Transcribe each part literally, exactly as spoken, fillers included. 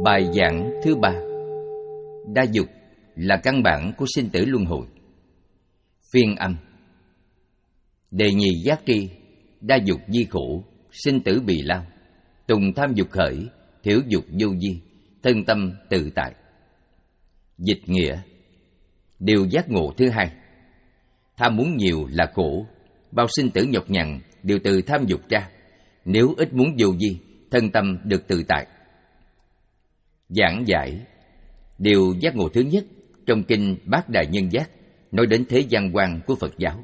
Bài giảng thứ ba: Đa dục là căn bản của sinh tử luân hồi. Phiên âm: Đề nhì giác tri, đa dục di khổ, sinh tử bì lao. Tùng tham dục khởi, thiểu dục vô vi, thân tâm tự tại. Dịch nghĩa: Điều giác ngộ thứ hai. Tham muốn nhiều là khổ, bao sinh tử nhọc nhằn đều từ tham dục ra. Nếu ít muốn vô vi, thân tâm được tự tại. Giảng giải: Điều giác ngộ thứ nhất trong kinh Bát Đại Nhân Giác nói đến thế gian quan của Phật giáo.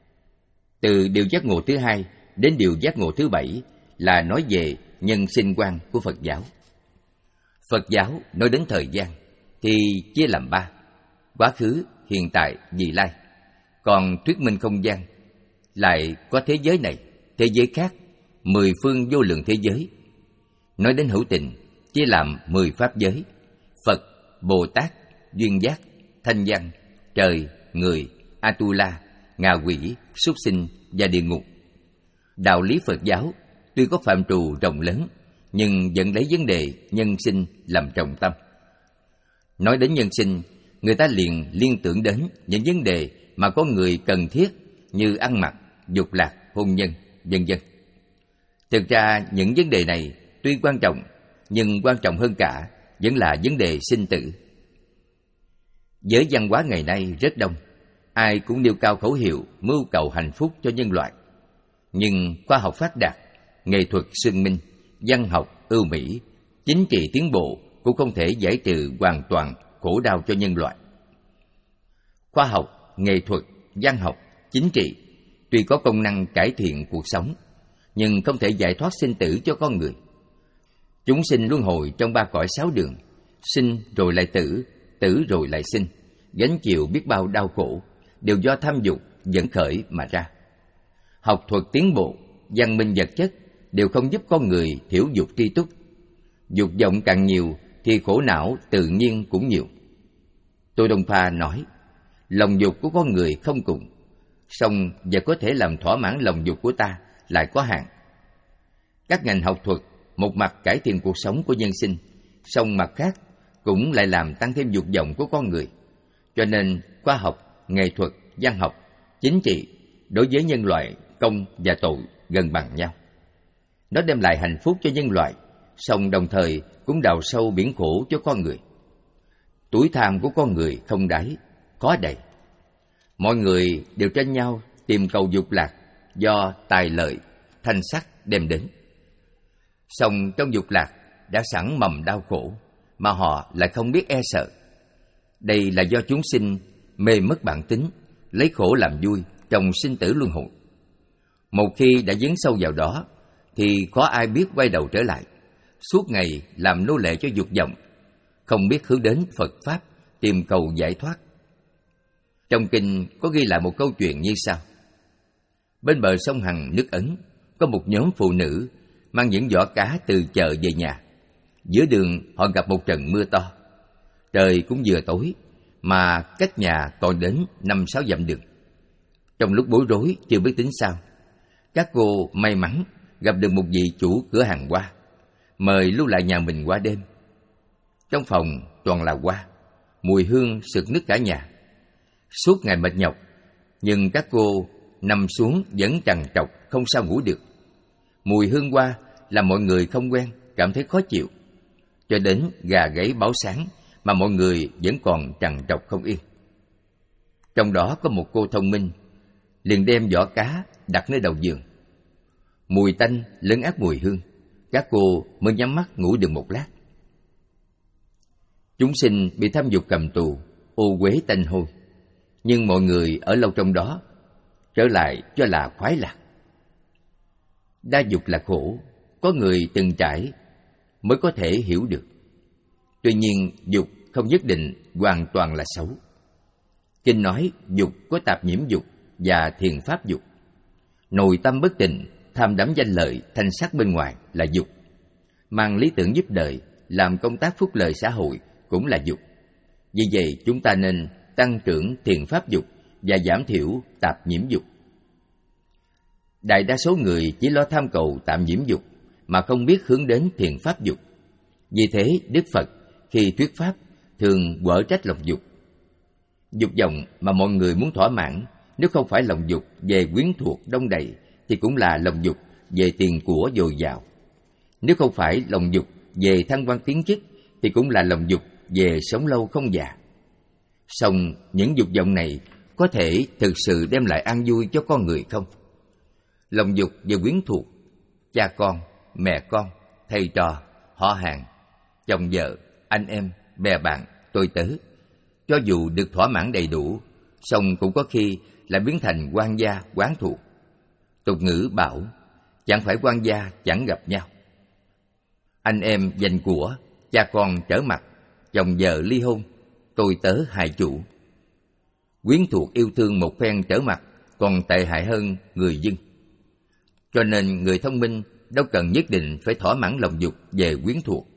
Từ điều giác ngộ thứ hai đến điều giác ngộ thứ bảy là nói về nhân sinh quan của Phật giáo. Phật giáo nói đến thời gian thì chia làm ba: quá khứ, hiện tại, vị lai. Còn thuyết minh không gian lại có thế giới này, thế giới khác, mười phương vô lượng thế giới. Nói đến hữu tình chia làm mười pháp giới: Phật, Bồ Tát, duyên giác, thanh văn, trời, người, Atula, ngạ quỷ, súc sinh và địa ngục. Đạo lý Phật giáo tuy có phạm trù rộng lớn, nhưng vẫn lấy vấn đề nhân sinh làm trọng tâm. Nói đến nhân sinh, người ta liền liên tưởng đến những vấn đề mà có người cần thiết như ăn mặc, dục lạc, hôn nhân, vân vân. Thực ra những vấn đề này tuy quan trọng, nhưng quan trọng hơn cả vẫn là vấn đề sinh tử. Giới văn hóa ngày nay rất đông, ai cũng nêu cao khẩu hiệu mưu cầu hạnh phúc cho nhân loại. Nhưng khoa học phát đạt, nghệ thuật xuân minh, văn học ưu mỹ, chính trị tiến bộ cũng không thể giải trừ hoàn toàn khổ đau cho nhân loại. Khoa học, nghệ thuật, văn học, chính trị tuy có công năng cải thiện cuộc sống, nhưng không thể giải thoát sinh tử cho con người. Chúng sinh luân hồi trong ba cõi sáu đường, sinh rồi lại tử, tử rồi lại sinh, gánh chịu biết bao đau khổ, đều do tham dục dẫn khởi mà ra. Học thuật tiến bộ, văn minh vật chất đều không giúp con người thiểu dục tri túc. Dục vọng càng nhiều thì khổ não tự nhiên cũng nhiều. Tô Đông Pha nói, lòng dục của con người không cùng, song và có thể làm thỏa mãn lòng dục của ta lại có hạn. Các ngành học thuật một mặt cải thiện cuộc sống của nhân sinh, song mặt khác cũng lại làm tăng thêm dục vọng của con người. Cho nên khoa học, nghệ thuật, văn học, chính trị đối với nhân loại công và tội gần bằng nhau. Nó đem lại hạnh phúc cho nhân loại, song đồng thời cũng đào sâu biển khổ cho con người. Túi tham của con người không đáy, khó đầy. Mọi người đều tranh nhau tìm cầu dục lạc do tài lợi, thanh sắc đem đến. Song trong dục lạc đã sẵn mầm đau khổ mà họ lại không biết e sợ. Đây là do chúng sinh mê mất bản tính, lấy khổ làm vui trong sinh tử luân hồi. Một khi đã dấn sâu vào đó thì khó ai biết quay đầu trở lại, suốt ngày làm nô lệ cho dục vọng, không biết hướng đến Phật Pháp tìm cầu giải thoát. Trong kinh có ghi lại một câu chuyện như sau. Bên bờ sông Hằng nước Ấn có một nhóm phụ nữ mang những giỏ cá từ chợ về nhà. Giữa đường họ gặp một trận mưa to. Trời cũng vừa tối mà cách nhà còn đến năm sáu dặm đường. Trong lúc bối rối chưa biết tính sao, các cô may mắn gặp được một vị chủ cửa hàng hoa, mời lưu lại nhà mình qua đêm. Trong phòng toàn là hoa, mùi hương sực nức cả nhà. Suốt ngày mệt nhọc, nhưng các cô nằm xuống vẫn trằn trọc không sao ngủ được. Mùi hương hoa làm mọi người không quen, cảm thấy khó chịu. Cho đến gà gáy báo sáng mà mọi người vẫn còn trằn trọc không yên. Trong đó có một cô thông minh, liền đem giỏ cá đặt nơi đầu giường. Mùi tanh lấn át mùi hương, các cô mới nhắm mắt ngủ được một lát. Chúng sinh bị tham dục cầm tù, ô uế tanh hôi, nhưng mọi người ở lâu trong đó trở lại cho là khoái lạc. Đa dục là khổ, có người từng trải mới có thể hiểu được. Tuy nhiên dục không nhất định hoàn toàn là xấu. Kinh nói dục có tạp nhiễm dục và thiền pháp dục. Nội tâm bất tịnh, tham đắm danh lợi, thanh sắc bên ngoài là dục. Mang lý tưởng giúp đời, làm công tác phúc lợi xã hội cũng là dục. Vì vậy chúng ta nên tăng trưởng thiền pháp dục và giảm thiểu tạp nhiễm dục. Đại đa số người chỉ lo tham cầu tạm nhiễm dục mà không biết hướng đến thiền pháp dục. Vì thế Đức Phật khi thuyết pháp thường quở trách lòng dục. Dục vọng mà mọi người muốn thỏa mãn, nếu không phải lòng dục về quyến thuộc đông đầy thì cũng là lòng dục về tiền của dồi dào. Nếu không phải lòng dục về thăng quan tiến chức thì cũng là lòng dục về sống lâu không già. Song những dục vọng này có thể thực sự đem lại an vui cho con người không? Lòng dục về quyến thuộc, cha con, mẹ con, thầy trò, họ hàng, chồng vợ, anh em, bè bạn, tôi tớ, cho dù được thỏa mãn đầy đủ, song cũng có khi lại biến thành oan gia oán thù. Tục ngữ bảo, chẳng phải oan gia chẳng gặp nhau. Anh em giành của, cha con trở mặt, chồng vợ ly hôn, tôi tớ hại chủ. Quyến thuộc yêu thương một phen trở mặt còn tệ hại hơn người dưng. Cho nên người thông minh đâu cần nhất định phải thỏa mãn lòng dục về quyến thuộc.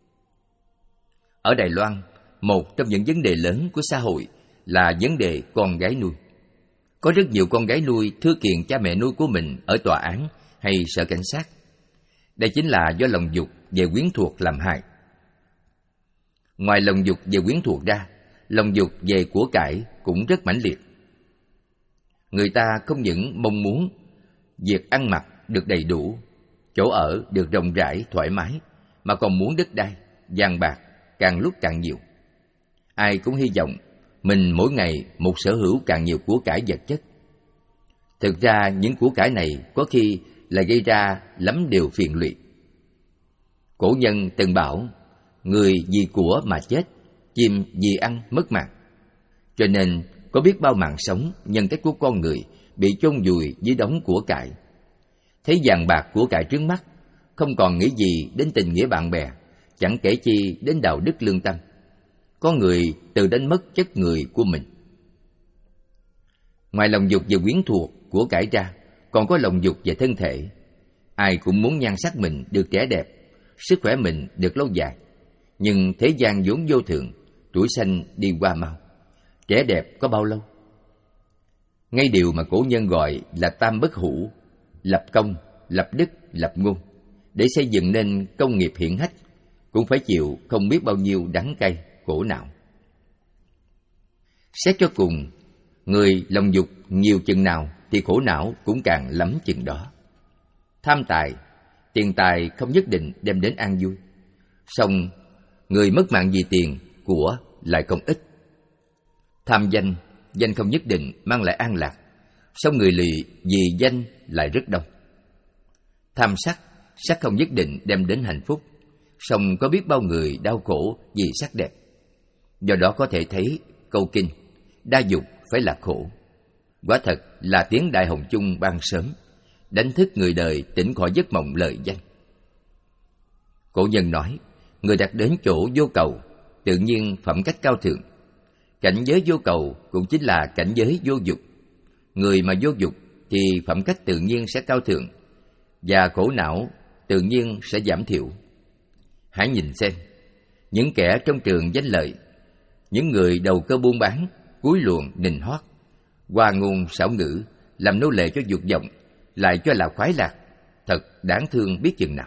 Ở Đài Loan, một trong những vấn đề lớn của xã hội là vấn đề con gái nuôi. Có rất nhiều con gái nuôi thưa kiện cha mẹ nuôi của mình ở tòa án hay sở cảnh sát. Đây chính là do lòng dục về quyến thuộc làm hại. Ngoài lòng dục về quyến thuộc ra, lòng dục về của cải cũng rất mãnh liệt. Người ta không những mong muốn việc ăn mặc được đầy đủ, chỗ ở được rộng rãi, thoải mái, mà còn muốn đất đai, vàng bạc càng lúc càng nhiều. Ai cũng hy vọng mình mỗi ngày một sở hữu càng nhiều của cải vật chất. Thực ra những của cải này có khi là gây ra lắm điều phiền lụy. Cổ nhân từng bảo, người vì của mà chết, chim vì ăn mất mạng. Cho nên có biết bao mạng sống, nhân cách của con người bị chôn vùi dưới đống của cải. Thấy vàng bạc của cải trước mắt, không còn nghĩ gì đến tình nghĩa bạn bè, chẳng kể chi đến đạo đức lương tâm. Có người tự đánh mất chất người của mình. Ngoài lòng dục về quyến thuộc của cải ra, còn có lòng dục về thân thể. Ai cũng muốn nhan sắc mình được trẻ đẹp, sức khỏe mình được lâu dài. Nhưng thế gian vốn vô thường, tuổi xanh đi qua mau. Trẻ đẹp có bao lâu? Ngay điều mà cổ nhân gọi là tam bất hủ, lập công, lập đức, lập ngôn, để xây dựng nên công nghiệp hiển hách, cũng phải chịu không biết bao nhiêu đắng cay, khổ não. Xét cho cùng, người lòng dục nhiều chừng nào thì khổ não cũng càng lắm chừng đó. Tham tài, tiền tài không nhất định đem đến an vui. Song người mất mạng vì tiền, của lại không ít. Tham danh, danh không nhất định mang lại an lạc. Song người lì vì danh lại rất đông. Tham sắc, sắc không nhất định đem đến hạnh phúc. Song có biết bao người đau khổ vì sắc đẹp. Do đó có thể thấy câu kinh đa dục phải là khổ. Quả thật là tiếng Đại Hồng Chung ban sớm, đánh thức người đời tỉnh khỏi giấc mộng lời danh. Cổ nhân nói, người đạt đến chỗ vô cầu, tự nhiên phẩm cách cao thượng. Cảnh giới vô cầu cũng chính là cảnh giới vô dục. Người mà vô dục thì phẩm cách tự nhiên sẽ cao thượng, và khổ não tự nhiên sẽ giảm thiểu. Hãy nhìn xem, những kẻ trong trường danh lợi, những người đầu cơ buôn bán, cúi luồn nịnh hót, hoa ngôn xảo ngữ, làm nô lệ cho dục vọng, lại cho là khoái lạc, thật đáng thương biết chừng nào.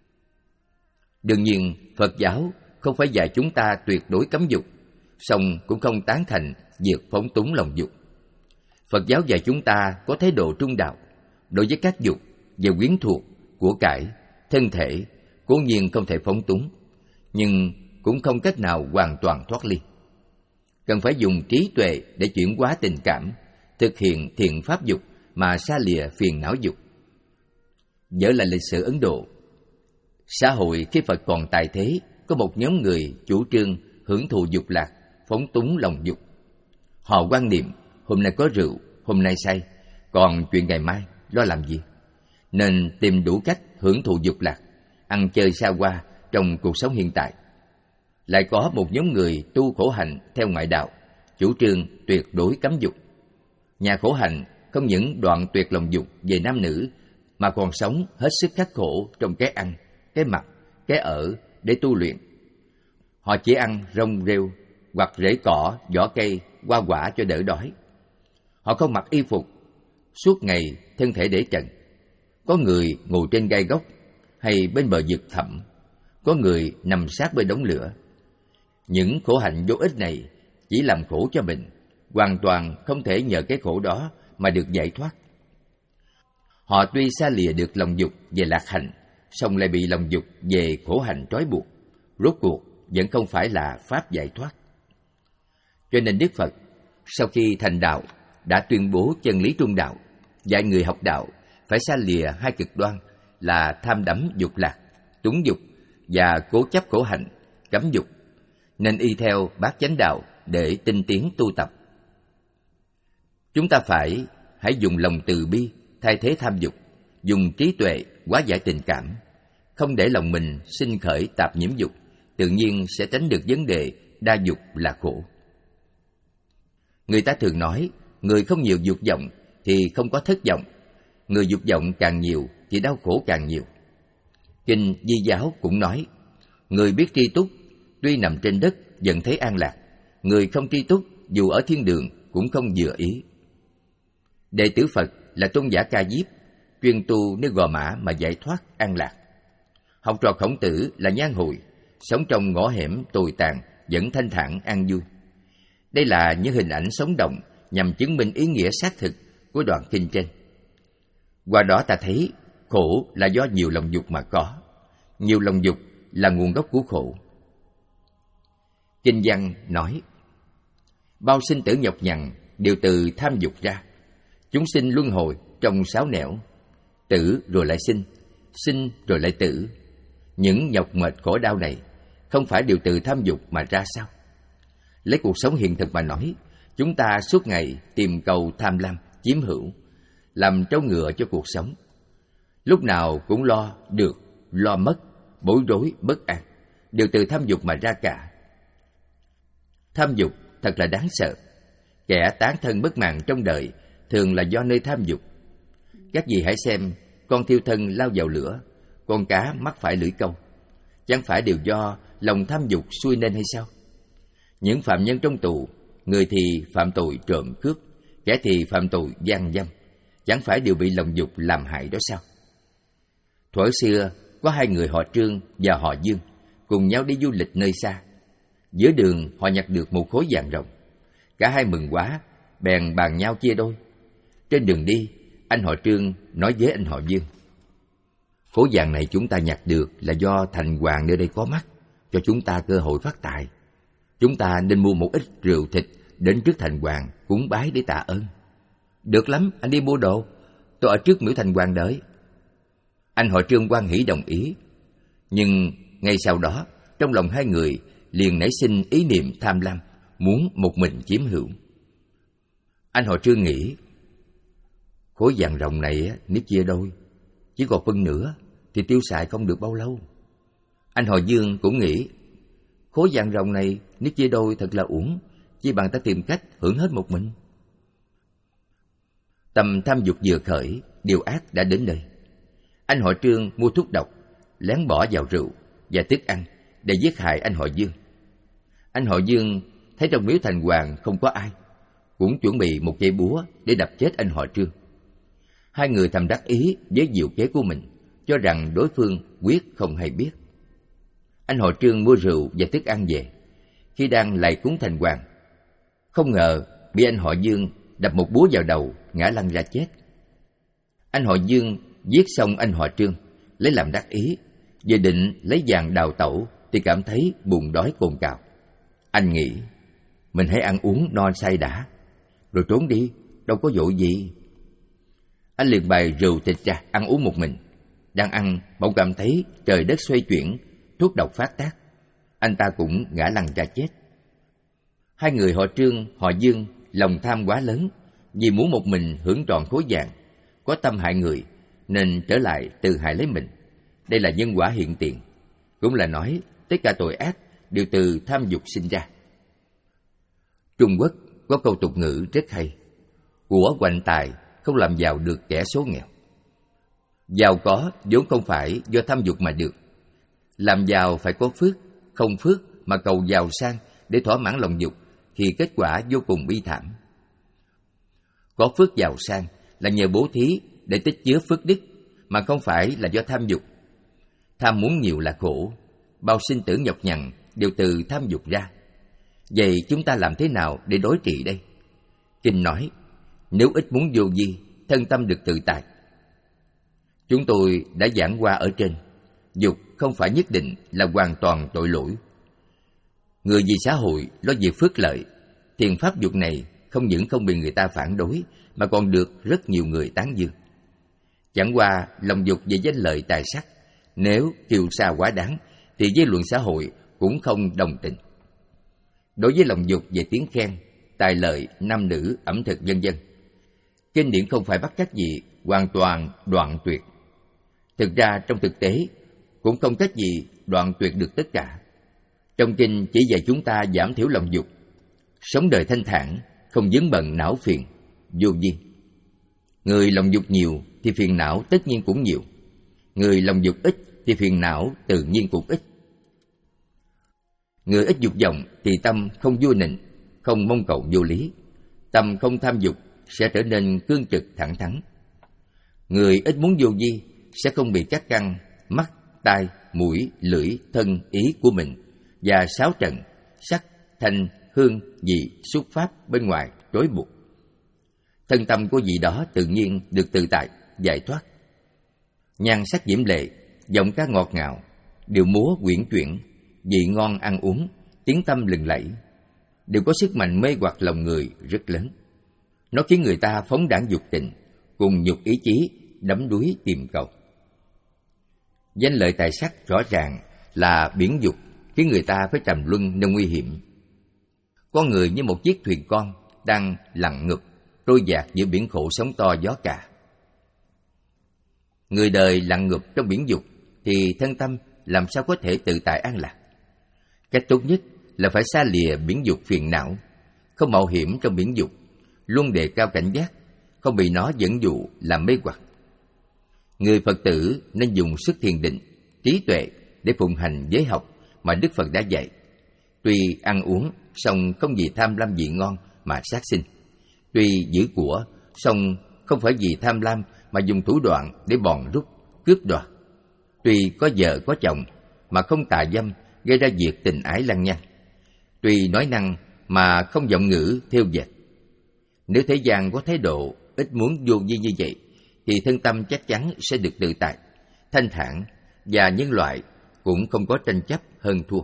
Đương nhiên, Phật giáo không phải dạy chúng ta tuyệt đối cấm dục, song cũng không tán thành việc phóng túng lòng dục. Phật giáo dạy chúng ta có thái độ trung đạo đối với các dục về quyến thuộc, của cải, thân thể, cố nhiên không thể phóng túng, nhưng cũng không cách nào hoàn toàn thoát ly. Cần phải dùng trí tuệ để chuyển hóa tình cảm, thực hiện thiện pháp dục mà xa lìa phiền não dục. Nhớ lại lịch sử Ấn Độ, xã hội khi Phật còn tại thế, có một nhóm người chủ trương hưởng thụ dục lạc, phóng túng lòng dục. Họ quan niệm hôm nay có rượu, hôm nay say, còn chuyện ngày mai lo làm gì? Nên tìm đủ cách hưởng thụ dục lạc, ăn chơi xa hoa trong cuộc sống hiện tại. Lại có một nhóm người tu khổ hạnh theo ngoại đạo, chủ trương tuyệt đối cấm dục. Nhà khổ hạnh không những đoạn tuyệt lòng dục về nam nữ, mà còn sống hết sức khắc khổ trong cái ăn, cái mặc, cái ở để tu luyện. Họ chỉ ăn rong rêu hoặc rễ cỏ, vỏ cây, hoa quả cho đỡ đói. Họ không mặc y phục, suốt ngày thân thể để trần. Có người ngồi trên gai gốc hay bên bờ vực thẳm, có người nằm sát bên đống lửa. Những khổ hạnh vô ích này chỉ làm khổ cho mình, hoàn toàn không thể nhờ cái khổ đó mà được giải thoát. Họ tuy xa lìa được lòng dục về lạc hạnh, song lại bị lòng dục về khổ hạnh trói buộc, rốt cuộc vẫn không phải là pháp giải thoát. Cho nên Đức Phật sau khi thành đạo đã tuyên bố chân lý trung đạo, dạy người học đạo phải xa lìa hai cực đoan là tham đắm dục lạc, túng dục và cố chấp khổ hạnh, cấm dục, nên y theo bát chánh đạo để tinh tiến tu tập. Chúng ta phải hãy dùng lòng từ bi thay thế tham dục, dùng trí tuệ hóa giải tình cảm, không để lòng mình sinh khởi tạp nhiễm dục, tự nhiên sẽ tránh được vấn đề đa dục là khổ. Người ta thường nói, người không nhiều dục vọng thì không có thất vọng, người dục vọng càng nhiều thì đau khổ càng nhiều. Kinh Di Giáo cũng nói, người biết tri túc, tuy nằm trên đất vẫn thấy an lạc, người không tri túc dù ở thiên đường cũng không vừa ý. Đệ tử Phật là tôn giả Ca Diếp, chuyên tu nơi Gò Mã mà giải thoát an lạc. Học trò Khổng Tử là Nhan Hồi, sống trong ngõ hẻm tồi tàn vẫn thanh thản an vui. Đây là những hình ảnh sống động nhằm chứng minh ý nghĩa xác thực của đoạn kinh trên. Qua đó ta thấy khổ là do nhiều lòng dục mà có, nhiều lòng dục là nguồn gốc của khổ. Kinh văn nói, bao sinh tử nhọc nhằn đều từ tham dục ra, chúng sinh luân hồi trong sáu nẻo, tử rồi lại sinh, sinh rồi lại tử. Những nhọc mệt khổ đau này không phải đều từ tham dục mà ra sao? Lấy cuộc sống hiện thực mà nói, chúng ta suốt ngày tìm cầu tham lam, chiếm hữu, làm trâu ngựa cho cuộc sống. Lúc nào cũng lo được, lo mất, bối rối, bất an, đều từ tham dục mà ra cả. Tham dục thật là đáng sợ. Kẻ tán thân bất màng trong đời thường là do nơi tham dục. Các vị hãy xem, con thiêu thân lao vào lửa, con cá mắc phải lưỡi câu, chẳng phải đều do lòng tham dục xuôi nên hay sao? Những phạm nhân trong tù, người thì phạm tội trộm cướp, kẻ thì phạm tội gian dâm, chẳng phải đều bị lòng dục làm hại đó sao? Thuở xưa có hai người họ Trương và họ Dương cùng nhau đi du lịch nơi xa. Giữa đường họ nhặt được một khối vàng ròng, cả hai mừng quá, bèn bàn nhau chia đôi. Trên đường đi, anh họ Trương nói với anh họ Dương, khối vàng này chúng ta nhặt được là do thành hoàng nơi đây có mắt, cho chúng ta cơ hội phát tài. Chúng ta nên mua một ít rượu thịt đến trước thành hoàng cúng bái để tạ ơn. Được lắm, anh đi mua đồ, tôi ở trước miếu thành hoàng đợi. Anh họ Trương hoan hỉ đồng ý. Nhưng ngay sau đó, trong lòng hai người liền nảy sinh ý niệm tham lam, muốn một mình chiếm hữu. Anh họ Trương nghĩ, khối vàng ròng này nếu chia đôi, chỉ còn phân nửa thì tiêu xài không được bao lâu. Anh họ Dương cũng nghĩ, khối vàng ròng này nếu chia đôi thật là uổng, chỉ bằng ta tìm cách hưởng hết một mình. Tâm tham dục vừa khởi, điều ác đã đến đây. Anh họ Trương mua thuốc độc, lén bỏ vào rượu và thức ăn để giết hại anh họ Dương. Anh họ Dương thấy trong miếu thành hoàng không có ai, cũng chuẩn bị một cây búa để đập chết anh họ Trương. Hai người thầm đắc ý với diệu kế của mình, cho rằng đối phương quyết không hay biết. Anh họ Trương mua rượu và thức ăn về. Khi đang lạy cúng thành hoàng, không ngờ bị anh họ Dương đập một búa vào đầu, ngã lăn ra chết. Anh họ Dương giết xong anh họ Trương, lấy làm đắc ý, vừa định lấy vàng đào tẩu thì cảm thấy bụng đói cồn cào. Anh nghĩ, mình hãy ăn uống no say đã, rồi trốn đi, đâu có vội gì. Anh liền bày rượu thịt ra, ăn uống một mình. Đang ăn, bỗng cảm thấy trời đất xoay chuyển, thuốc độc phát tác. Anh ta cũng ngã lăn ra chết. Hai người họ Trương, họ Dương, lòng tham quá lớn, vì muốn một mình hưởng trọn khối vàng, có tâm hại người, nên trở lại tự hại lấy mình. Đây là nhân quả hiện tiền, cũng là nói tất cả tội ác đều từ tham dục sinh ra. Trung Quốc có câu tục ngữ rất hay, của hoành tài không làm giàu được kẻ số nghèo. Giàu có vốn không phải do tham dục mà được. Làm giàu phải có phước, không phước mà cầu giàu sang để thỏa mãn lòng dục thì kết quả vô cùng bi thảm. Có phước giàu sang là nhờ bố thí để tích chứa phước đức, mà không phải là do tham dục. Tham muốn nhiều là khổ, bao sinh tử nhọc nhằn đều từ tham dục ra. Vậy chúng ta làm thế nào để đối trị đây? Kinh nói, nếu ít muốn vô vi, thân tâm được tự tại. Chúng tôi đã giảng qua ở trên, dục không phải nhất định là hoàn toàn tội lỗi. Người vì xã hội lo việc phước lợi, thiền pháp dục này không những không bị người ta phản đối mà còn được rất nhiều người tán dương. Chẳng qua lòng dục về danh lợi tài sắc, nếu kiêu sa quá đáng thì dư luận xã hội cũng không đồng tình. Đối với lòng dục về tiếng khen, tài lợi, nam nữ, ẩm thực vân vân, kinh điển không phải bắt cách gì hoàn toàn đoạn tuyệt. Thực ra trong thực tế cũng không cách gì đoạn tuyệt được tất cả. Trong kinh chỉ dạy chúng ta giảm thiểu lòng dục, sống đời thanh thản, không vướng bận não phiền, vô vi. Người lòng dục nhiều thì phiền não tất nhiên cũng nhiều. Người lòng dục ít thì phiền não tự nhiên cũng ít. Người ít dục vọng thì tâm không vua nịnh, không mong cầu vô lý. Tâm không tham dục sẽ trở nên cương trực thẳng thắn. Người ít muốn vô vi sẽ không bị các căn mắt, tai, mũi, lưỡi, thân, ý của mình và sáu trần sắc, thanh, hương, vị, xúc pháp bên ngoài trói buộc. Thân tâm của vị đó tự nhiên được tự tại, giải thoát. Nhan sắc diễm lệ, giọng ca ngọt ngào, điệu múa quyển chuyển, vị ngon ăn uống, tiếng tâm lừng lẫy, đều có sức mạnh mê hoặc lòng người rất lớn. Nó khiến người ta phóng đãng dục tình, cùng nhục ý chí đắm đuối tìm cầu. Danh lợi tài sắc rõ ràng là biển dục, khiến người ta phải trầm luân nơi nguy hiểm. Con người như một chiếc thuyền con đang lặn ngược, trôi dạt giữa biển khổ sóng to gió cả. Người đời lặn ngược trong biển dục thì thân tâm làm sao có thể tự tại an lạc? Cách tốt nhất là phải xa lìa biển dục phiền não, không mạo hiểm trong biển dục, luôn đề cao cảnh giác, không bị nó dẫn dụ làm mê hoặc. Người Phật tử nên dùng sức thiền định, trí tuệ để phụng hành giới học mà Đức Phật đã dạy. Tuy ăn uống, song không vì tham lam vị ngon mà sát sinh. Tuy giữ của, song không phải vì tham lam mà dùng thủ đoạn để bòn rút, cướp đoạt. Tuy có vợ có chồng mà không tà dâm, gây ra việc tình ái lăng nhăng. Tuy nói năng mà không giọng ngữ thêu dệt. Nếu thế gian có thái độ ít muốn vô vi như vậy, thì thân tâm chắc chắn sẽ được tự tại, thanh thản, và nhân loại cũng không có tranh chấp hơn thua.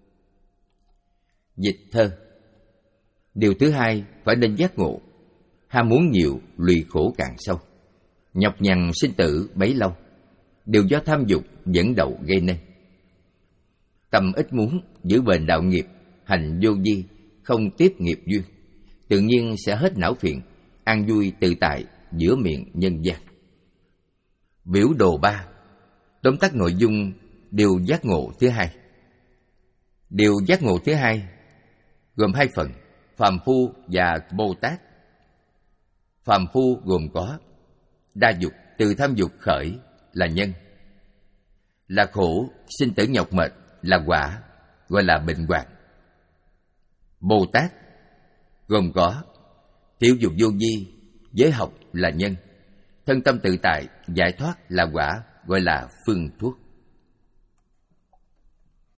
Dịch thơ. Điều thứ hai phải nên giác ngộ. Ham muốn nhiều, lụy khổ càng sâu. Nhọc nhằn sinh tử bấy lâu, đều do tham dục dẫn đầu gây nên. Tâm ít muốn, giữ bền đạo nghiệp, hành vô vi, không tiếp nghiệp duyên, tự nhiên sẽ hết não phiền, an vui tự tại giữa miệng nhân gian. Biểu đồ ba. Tóm tắt nội dung điều giác ngộ thứ hai. Điều giác ngộ thứ hai gồm hai phần, phàm phu và Bồ Tát. Phàm phu gồm có đa dục, từ tham dục khởi là nhân, là khổ, sinh tử nhọc mệt là quả, gọi là bệnh hoạn. Bồ Tát gồm có tiểu dục vô vi, giới học là nhân, thân tâm tự tại, giải thoát là quả, gọi là phương thuốc.